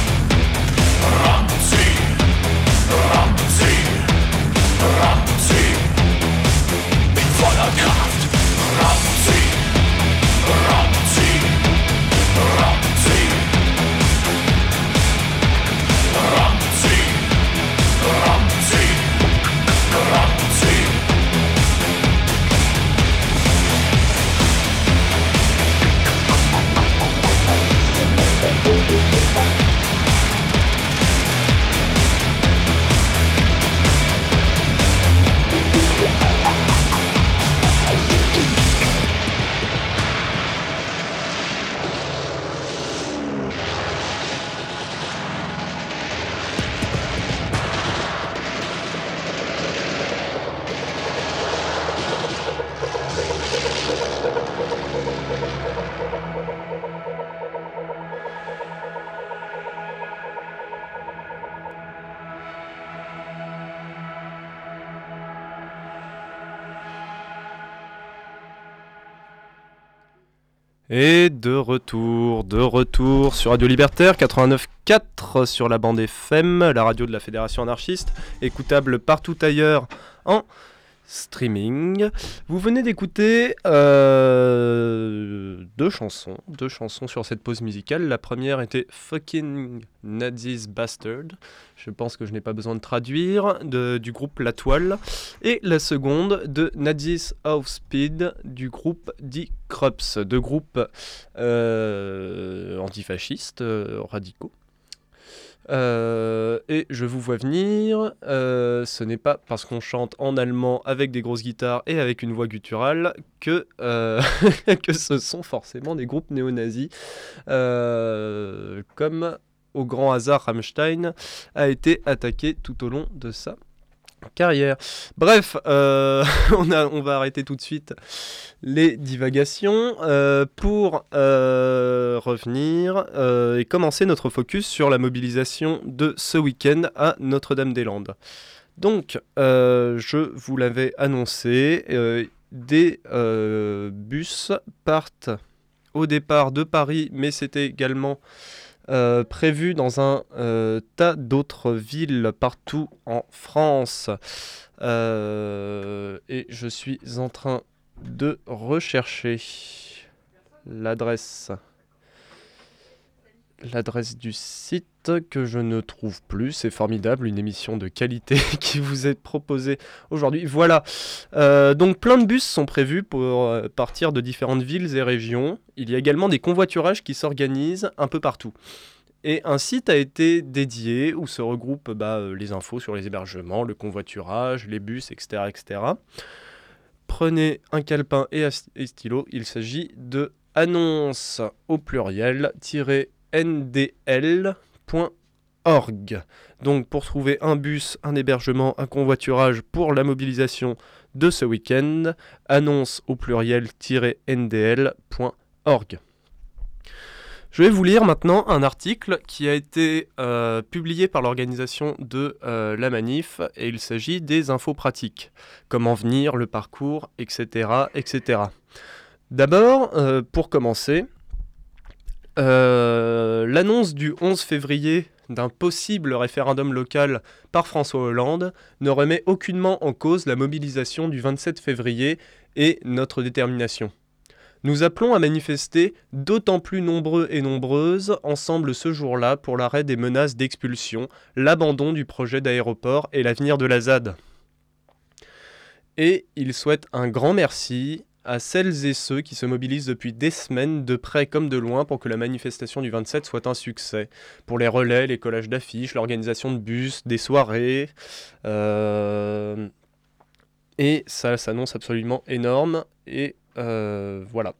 Ramsey. Et de retour sur Radio Libertaire 89.4 sur la bande FM, la radio de la Fédération anarchiste, écoutable partout ailleurs en streaming. Vous venez d'écouter deux chansons sur cette pause musicale. La première était Fucking Nazi's Bastard, je pense que je n'ai pas besoin de traduire, du groupe La Toile. Et la seconde de Nazi's Off Speed du groupe Die Krups, deux groupes antifascistes radicaux. Et je vous vois venir, ce n'est pas parce qu'on chante en allemand avec des grosses guitares et avec une voix gutturale que, que ce sont forcément des groupes néo-nazis, comme au grand hasard Rammstein a été attaqué tout au long de sa carrière. Bref, on va arrêter tout de suite les divagations pour revenir et commencer notre focus sur la mobilisation de ce week-end à Notre-Dame-des-Landes. Donc, je vous l'avais annoncé, des bus partent au départ de Paris, mais c'était également prévu dans un tas d'autres villes partout en France. Et je suis en train de rechercher l'adresse du site que je ne trouve plus. C'est formidable, une émission de qualité qui vous est proposée aujourd'hui. Voilà, donc plein de bus sont prévus pour partir de différentes villes et régions. Il y a également des convoiturages qui s'organisent un peu partout. Et un site a été dédié où se regroupent les infos sur les hébergements, le convoiturage, les bus, etc. etc. Prenez un calepin et stylo, il s'agit de annonce au pluriel -ndl.org. Donc pour trouver un bus, un hébergement, un convoiturage pour la mobilisation de ce week-end, annonce au pluriel -ndl.org. Je vais vous lire maintenant un article qui a été publié par l'organisation de la manif, et il s'agit des infos pratiques. Comment venir, le parcours, etc. etc. D'abord, pour commencer, l'annonce du 11 février d'un possible référendum local par François Hollande ne remet aucunement en cause la mobilisation du 27 février et notre détermination. Nous appelons à manifester d'autant plus nombreux et nombreuses ensemble ce jour-là pour l'arrêt des menaces d'expulsion, l'abandon du projet d'aéroport et l'avenir de la ZAD. Et il souhaite un grand merci à celles et ceux qui se mobilisent depuis des semaines, de près comme de loin, pour que la manifestation du 27 soit un succès. Pour les relais, les collages d'affiches, l'organisation de bus, des soirées. Et ça s'annonce absolument énorme. Et voilà.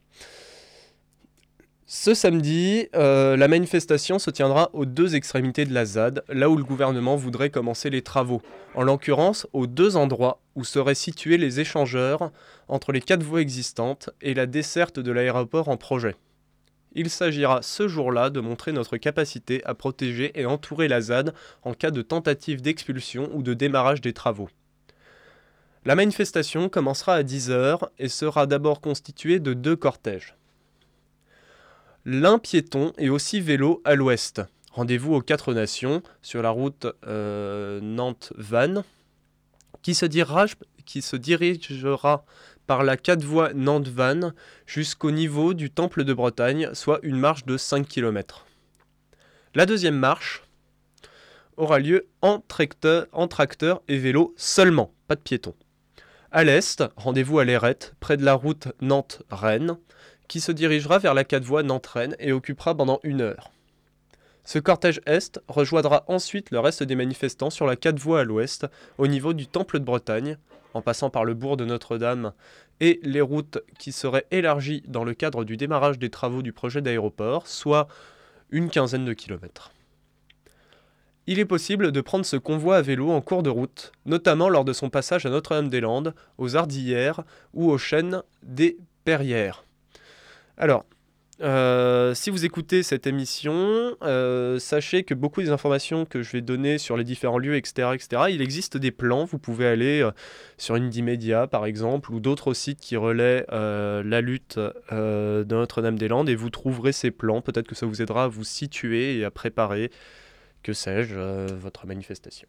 Ce samedi, la manifestation se tiendra aux deux extrémités de la ZAD, là où le gouvernement voudrait commencer les travaux. En l'occurrence, aux deux endroits où seraient situés les échangeurs entre les 4 voies existantes et la desserte de l'aéroport en projet. Il s'agira ce jour-là de montrer notre capacité à protéger et entourer la ZAD en cas de tentative d'expulsion ou de démarrage des travaux. La manifestation commencera à 10h et sera d'abord constituée de 2 cortèges. L'un piéton et aussi vélo à l'ouest. Rendez-vous aux 4 Nations sur la route Nantes-Vannes qui se dirigera par la 4 voies Nantes-Vannes jusqu'au niveau du Temple de Bretagne, soit une marche de 5 km. La deuxième marche aura lieu en tracteur et vélo seulement, pas de piétons. À l'est, rendez-vous à Lérette, près de la route Nantes-Rennes, qui se dirigera vers la 4 voies Nantes-Rennes et occupera pendant 1 heure. Ce cortège est rejoindra ensuite le reste des manifestants sur la 4 voies à l'ouest, au niveau du Temple de Bretagne, en passant par le bourg de Notre-Dame et les routes qui seraient élargies dans le cadre du démarrage des travaux du projet d'aéroport, soit une quinzaine de kilomètres. Il est possible de prendre ce convoi à vélo en cours de route, notamment lors de son passage à Notre-Dame-des-Landes, aux Ardillères ou aux chênes des Perrières. Alors, Si vous écoutez cette émission, sachez que beaucoup des informations que je vais donner sur les différents lieux, etc., il existe des plans. Vous pouvez aller sur Indymedia, par exemple, ou d'autres sites qui relaient la lutte de Notre-Dame-des-Landes, et vous trouverez ces plans. Peut-être que ça vous aidera à vous situer et à préparer, que sais-je, votre manifestation.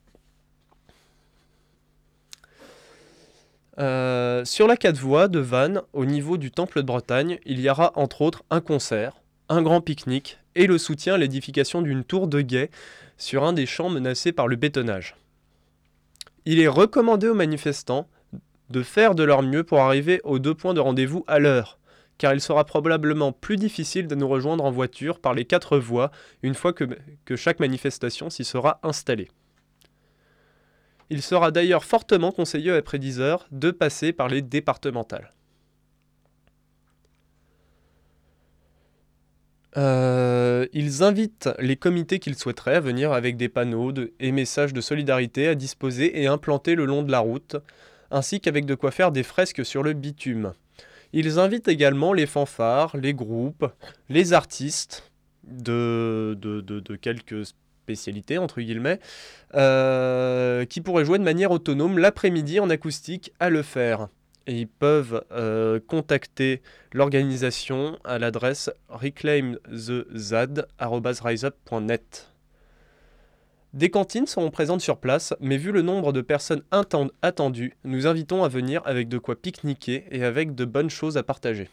Sur la 4 voies de Vannes, au niveau du Temple de Bretagne, il y aura entre autres un concert, un grand pique-nique et le soutien à l'édification d'une tour de guet sur un des champs menacés par le bétonnage. Il est recommandé aux manifestants de faire de leur mieux pour arriver aux 2 points de rendez-vous à l'heure, car il sera probablement plus difficile de nous rejoindre en voiture par les 4 voies une fois que chaque manifestation s'y sera installée. Il sera d'ailleurs fortement conseillé après 10 heures de passer par les départementales. Ils invitent les comités qu'ils souhaiteraient à venir avec des panneaux et messages de solidarité à disposer et implanter le long de la route, ainsi qu'avec de quoi faire des fresques sur le bitume. Ils invitent également les fanfares, les groupes, les artistes de quelques spécialité entre guillemets, qui pourraient jouer de manière autonome l'après-midi en acoustique à le faire. Et ils peuvent contacter l'organisation à l'adresse reclaimthezad@riseup.net. Des cantines seront présentes sur place, mais vu le nombre de personnes attendues, nous invitons à venir avec de quoi pique-niquer et avec de bonnes choses à partager.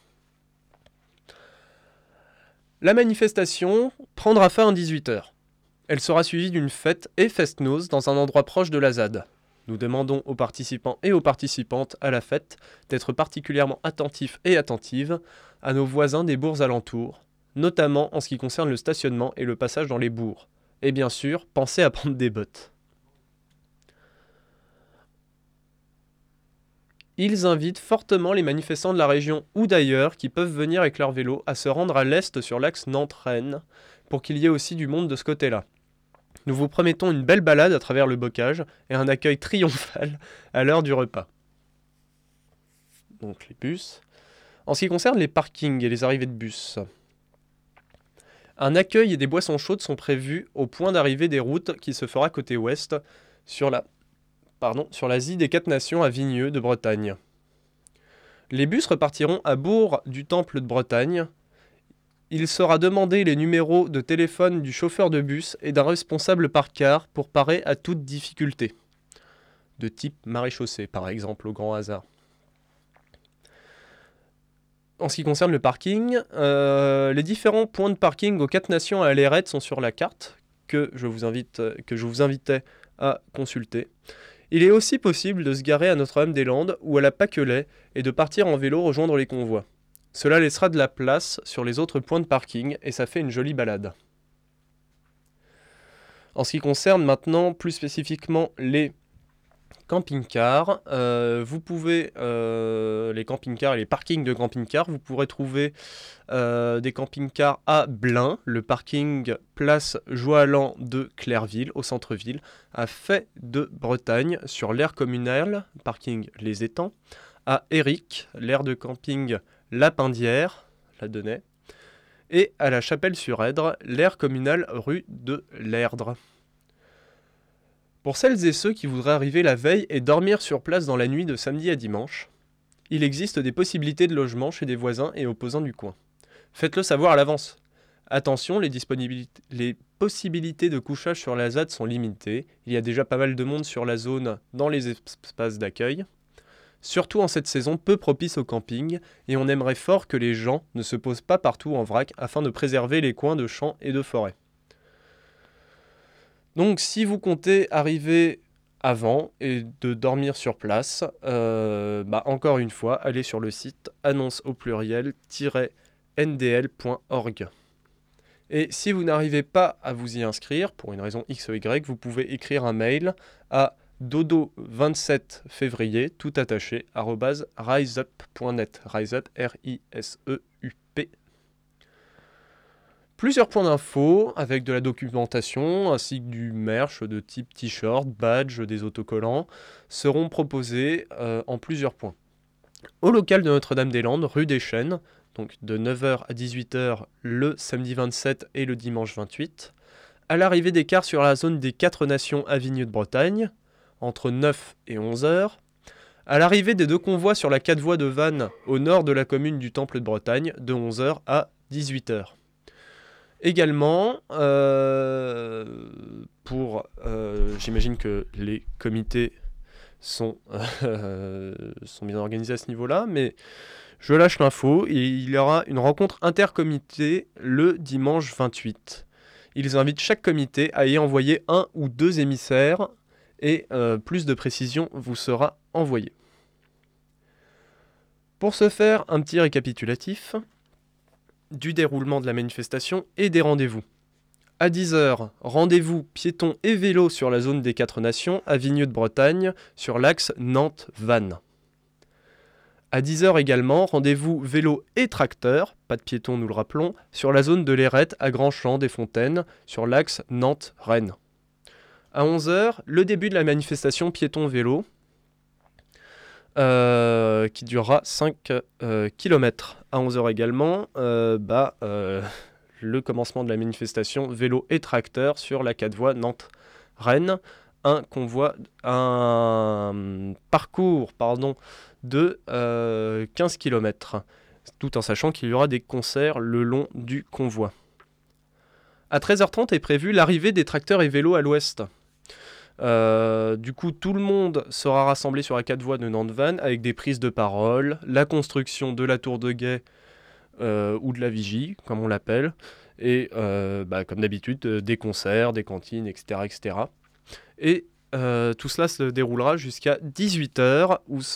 La manifestation prendra fin à 18h. Elle sera suivie d'une fête et fest-noz dans un endroit proche de la ZAD. Nous demandons aux participants et aux participantes à la fête d'être particulièrement attentifs et attentives à nos voisins des bourgs alentours, notamment en ce qui concerne le stationnement et le passage dans les bourgs. Et bien sûr, pensez à prendre des bottes. Ils invitent fortement les manifestants de la région ou d'ailleurs qui peuvent venir avec leur vélo à se rendre à l'est sur l'axe Nantes-Rennes pour qu'il y ait aussi du monde de ce côté-là. Nous vous promettons une belle balade à travers le bocage et un accueil triomphal à l'heure du repas. Donc les bus. En ce qui concerne les parkings et les arrivées de bus, un accueil et des boissons chaudes sont prévus au point d'arrivée des routes qui se fera côté ouest sur la ZI des 4 Nations à Vigneux de Bretagne. Les bus repartiront à Bourg du Temple de Bretagne. Il sera demandé les numéros de téléphone du chauffeur de bus et d'un responsable par car pour parer à toute difficulté. De type maréchaussée, par exemple, au grand hasard. En ce qui concerne le parking, les différents points de parking aux 4 Nations à Lérette sont sur la carte que je vous invitais à consulter. Il est aussi possible de se garer à Notre-Dame-des-Landes ou à la Paquelais et de partir en vélo rejoindre les convois. Cela laissera de la place sur les autres points de parking et ça fait une jolie balade. En ce qui concerne maintenant plus spécifiquement les camping-cars, vous pouvez, les camping-cars et les parkings de camping-cars, vous pourrez trouver des camping-cars à Blain, le parking place Joalan de Clairville, au centre-ville, à Fay de Bretagne, sur l'aire communale, parking Les Étangs, à Éric, l'aire de camping Lapindière, la Denay, et à la Chapelle-sur-Erdre, l'aire communale rue de l'Erdre. Pour celles et ceux qui voudraient arriver la veille et dormir sur place dans la nuit de samedi à dimanche, il existe des possibilités de logement chez des voisins et opposants du coin. Faites-le savoir à l'avance. Attention, les possibilités de couchage sur la ZAD sont limitées. Il y a déjà pas mal de monde sur la zone dans les espaces d'accueil. Surtout en cette saison peu propice au camping, et on aimerait fort que les gens ne se posent pas partout en vrac afin de préserver les coins de champs et de forêts. Donc si vous comptez arriver avant et de dormir sur place, encore une fois, allez sur le site annonce au pluriel-ndl.org. Et si vous n'arrivez pas à vous y inscrire, pour une raison X ou Y, vous pouvez écrire un mail à dodo27février, tout attaché, @riseup.net. Riseup, R-I-S-E-U-P. Plusieurs points d'infos avec de la documentation ainsi que du merch de type t-shirt, badge, des autocollants seront proposés en plusieurs points. Au local de Notre-Dame-des-Landes, rue des Chênes, donc de 9h à 18h le samedi 27 et le dimanche 28. À l'arrivée des cars sur la zone des 4 nations à Vigneux de Bretagne, entre 9 et 11h. À l'arrivée des 2 convois sur la 4 voies de Vannes au nord de la commune du Temple de Bretagne, de 11h à 18h. Également, j'imagine que les comités sont bien organisés à ce niveau-là, mais je lâche l'info, et il y aura une rencontre intercomité le dimanche 28. Ils invitent chaque comité à y envoyer 1 ou 2 émissaires, et plus de précision vous sera envoyée. Pour ce faire, un petit récapitulatif du déroulement de la manifestation et des rendez-vous. À 10h, rendez-vous piétons et vélos sur la zone des 4 nations à Vigneux de Bretagne, sur l'axe Nantes-Vannes. À 10h également, rendez-vous vélo et tracteur, pas de piétons nous le rappelons, sur la zone de l'Érette à Grand-Champ-des-Fontaines, sur l'axe Nantes-Rennes. À 11h, le début de la manifestation piéton-vélo, qui durera 5 km. À 11h également, le commencement de la manifestation vélo et tracteur sur la 4 voies Nantes-Rennes, un parcours de 15 km, tout en sachant qu'il y aura des concerts le long du convoi. À 13h30 est prévue l'arrivée des tracteurs et vélos à l'ouest. Du coup, tout le monde sera rassemblé sur la 4 voies de Nantes-Vannes avec des prises de parole, la construction de la tour de guet ou de la vigie, comme on l'appelle, et comme d'habitude, des concerts, des cantines, etc. etc. Et tout cela se déroulera jusqu'à 18h,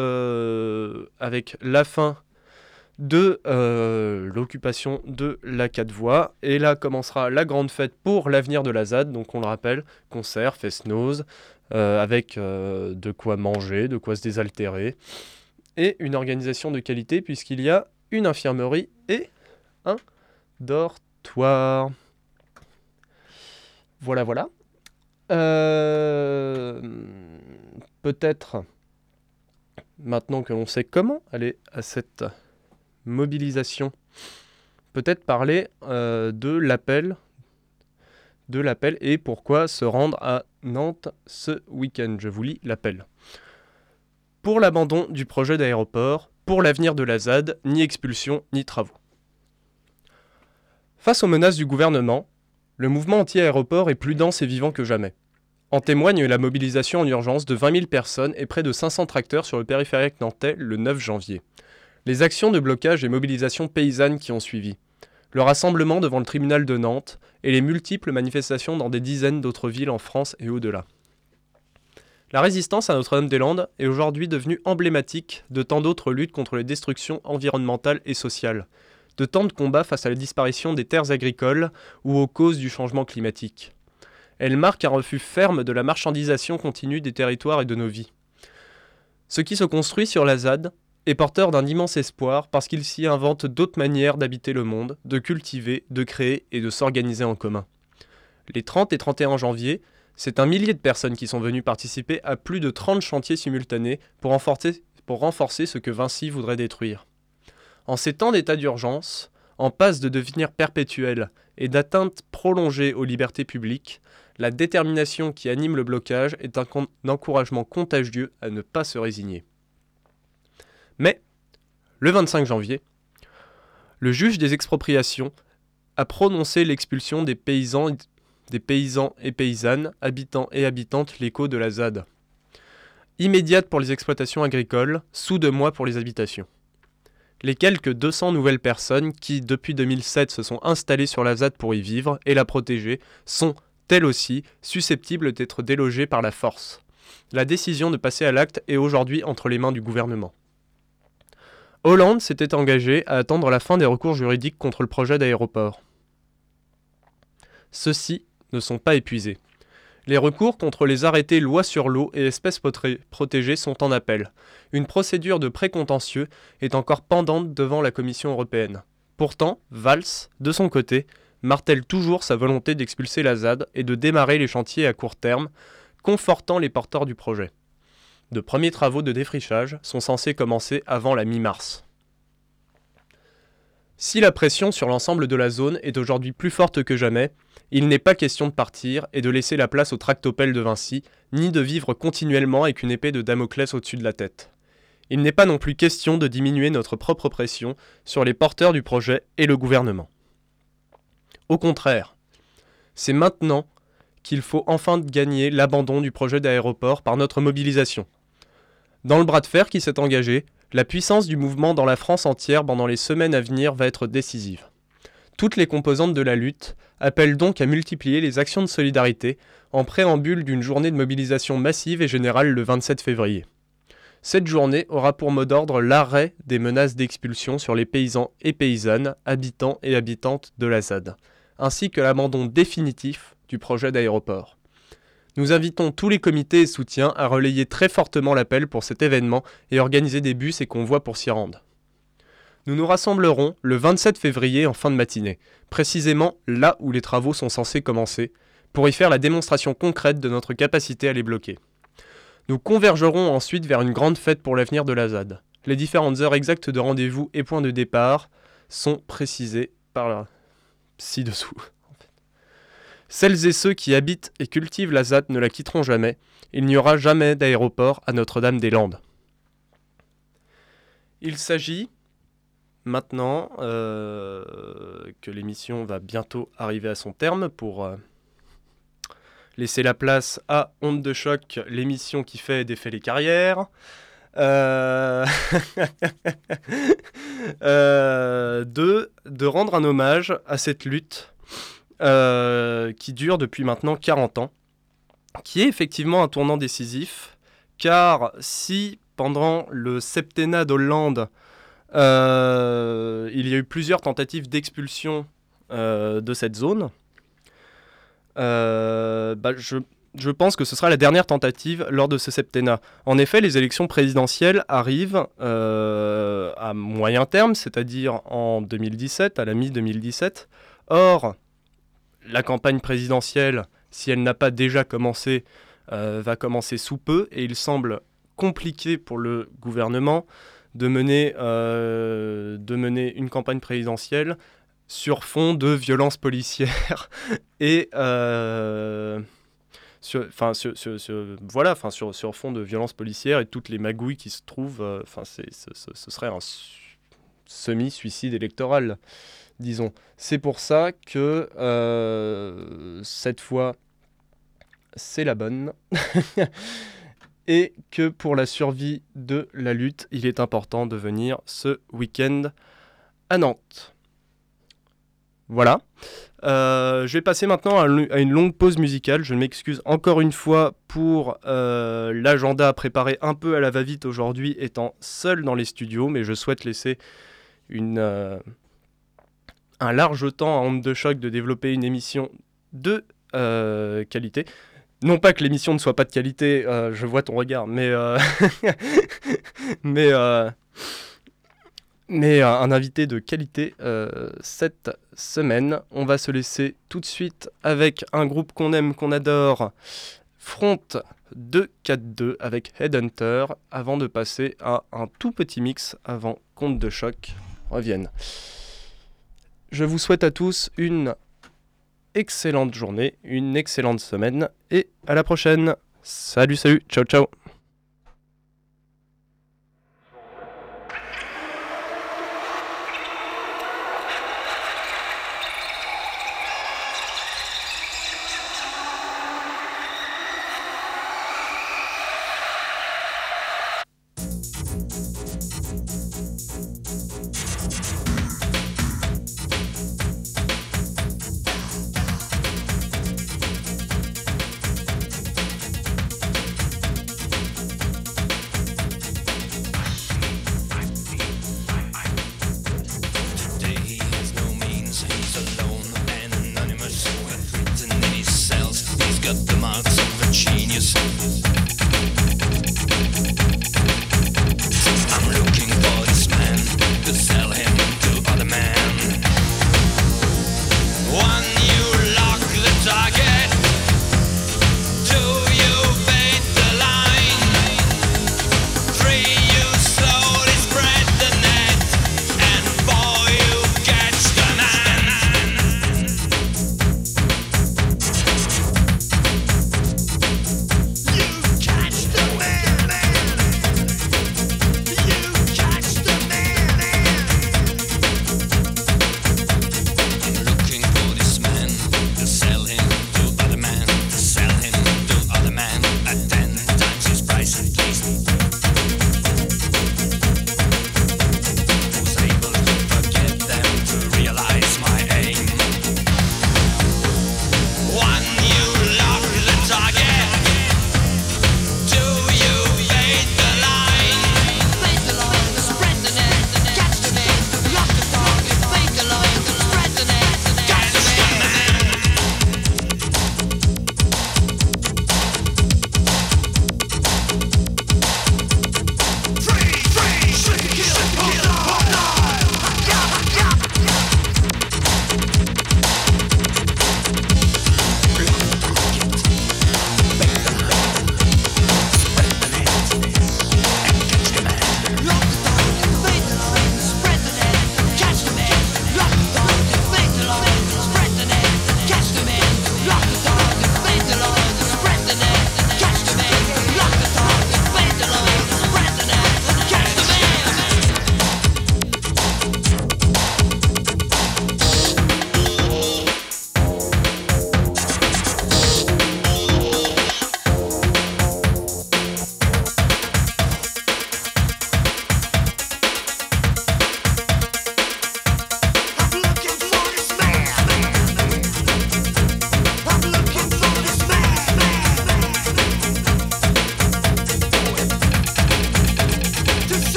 avec la fin de l'occupation de la 4 voies. Et là commencera la grande fête pour l'avenir de la ZAD, donc on le rappelle, concert, fest-noz, avec de quoi manger, de quoi se désaltérer, et une organisation de qualité puisqu'il y a une infirmerie et un dortoir. Voilà. Peut-être, maintenant que l'on sait comment aller à cette mobilisation, peut-être parler de l'appel et pourquoi se rendre à Nantes ce week-end. Je vous lis l'appel. Pour l'abandon du projet d'aéroport, pour l'avenir de la ZAD, ni expulsion ni travaux. Face aux menaces du gouvernement, le mouvement anti-aéroport est plus dense et vivant que jamais. En témoigne la mobilisation en urgence de 20 000 personnes et près de 500 tracteurs sur le périphérique nantais le 9 janvier. Les actions de blocage et mobilisation paysanne qui ont suivi. Le rassemblement devant le tribunal de Nantes et les multiples manifestations dans des dizaines d'autres villes en France et au-delà. La résistance à Notre-Dame-des-Landes est aujourd'hui devenue emblématique de tant d'autres luttes contre les destructions environnementales et sociales, de tant de combats face à la disparition des terres agricoles ou aux causes du changement climatique. Elle marque un refus ferme de la marchandisation continue des territoires et de nos vies. Ce qui se construit sur la ZAD est porteur d'un immense espoir parce qu'il s'y invente d'autres manières d'habiter le monde, de cultiver, de créer et de s'organiser en commun. Les 30 et 31 janvier, c'est 1 millier de personnes qui sont venues participer à plus de 30 chantiers simultanés pour renforcer ce que Vinci voudrait détruire. En ces temps d'état d'urgence, en passe de devenir perpétuel et d'atteinte prolongée aux libertés publiques, la détermination qui anime le blocage est un encouragement contagieux à ne pas se résigner. Mais, le 25 janvier, le juge des expropriations a prononcé l'expulsion des paysans et paysannes, habitants et habitantes locaux de la ZAD. Immédiate pour les exploitations agricoles, sous 2 mois pour les habitations. Les quelques 200 nouvelles personnes qui, depuis 2007, se sont installées sur la ZAD pour y vivre et la protéger, sont, elles aussi, susceptibles d'être délogées par la force. La décision de passer à l'acte est aujourd'hui entre les mains du gouvernement. Hollande s'était engagé à attendre la fin des recours juridiques contre le projet d'aéroport. Ceux-ci ne sont pas épuisés. Les recours contre les arrêtés loi sur l'eau et espèces protégées sont en appel. Une procédure de précontentieux est encore pendante devant la Commission européenne. Pourtant, Valls, de son côté, martèle toujours sa volonté d'expulser la ZAD et de démarrer les chantiers à court terme, confortant les porteurs du projet. De premiers travaux de défrichage sont censés commencer avant la mi-mars. Si la pression sur l'ensemble de la zone est aujourd'hui plus forte que jamais, il n'est pas question de partir et de laisser la place au tractopelle de Vinci, ni de vivre continuellement avec une épée de Damoclès au-dessus de la tête. Il n'est pas non plus question de diminuer notre propre pression sur les porteurs du projet et le gouvernement. Au contraire, c'est maintenant qu'il faut enfin gagner l'abandon du projet d'aéroport par notre mobilisation. Dans le bras de fer qui s'est engagé, la puissance du mouvement dans la France entière pendant les semaines à venir va être décisive. Toutes les composantes de la lutte appellent donc à multiplier les actions de solidarité en préambule d'une journée de mobilisation massive et générale le 27 février. Cette journée aura pour mot d'ordre l'arrêt des menaces d'expulsion sur les paysans et paysannes, habitants et habitantes de la ZAD, ainsi que l'abandon définitif du projet d'aéroport. Nous invitons tous les comités et soutiens à relayer très fortement l'appel pour cet événement et organiser des bus et convois pour s'y rendre. Nous nous rassemblerons le 27 février en fin de matinée, précisément là où les travaux sont censés commencer, pour y faire la démonstration concrète de notre capacité à les bloquer. Nous convergerons ensuite vers une grande fête pour l'avenir de la ZAD. Les différentes heures exactes de rendez-vous et points de départ sont précisées par là, ci-dessous. Celles et ceux qui habitent et cultivent la ZAD ne la quitteront jamais. Il n'y aura jamais d'aéroport à Notre-Dame-des-Landes. Il s'agit maintenant que l'émission va bientôt arriver à son terme pour laisser la place à Onde de Choc, l'émission qui fait et défait les carrières. De rendre un hommage à cette lutte qui dure depuis maintenant 40 ans, qui est effectivement un tournant décisif, car si pendant le septennat d'Hollande, il y a eu plusieurs tentatives d'expulsion de cette zone, je pense que ce sera la dernière tentative lors de ce septennat. En effet, les élections présidentielles arrivent à moyen terme, c'est-à-dire en 2017, à la mi-2017. Or, la campagne présidentielle, si elle n'a pas déjà commencé, va commencer sous peu, et il semble compliqué pour le gouvernement de mener une campagne présidentielle sur fond de violences policières et sur fond de violences policières et toutes les magouilles qui se trouvent. Ce serait un semi-suicide électoral, disons. C'est pour ça que cette fois, c'est la bonne. Et que pour la survie de la lutte, il est important de venir ce week-end à Nantes. Voilà. Je vais passer maintenant à une longue pause musicale. Je m'excuse encore une fois pour l'agenda préparé un peu à la va-vite aujourd'hui, étant seul dans les studios, mais je souhaite laisser un large temps à Onde de Choc de développer une émission de qualité. Non pas que l'émission ne soit pas de qualité, je vois ton regard, mais un invité de qualité cette semaine. On va se laisser tout de suite avec un groupe qu'on aime, qu'on adore, Front 242 avec Headhunter, avant de passer à un tout petit mix avant qu'Onde de Choc revienne. Je vous souhaite à tous une excellente journée, une excellente semaine et à la prochaine. Salut, ciao, ciao. Got the marks of a genius.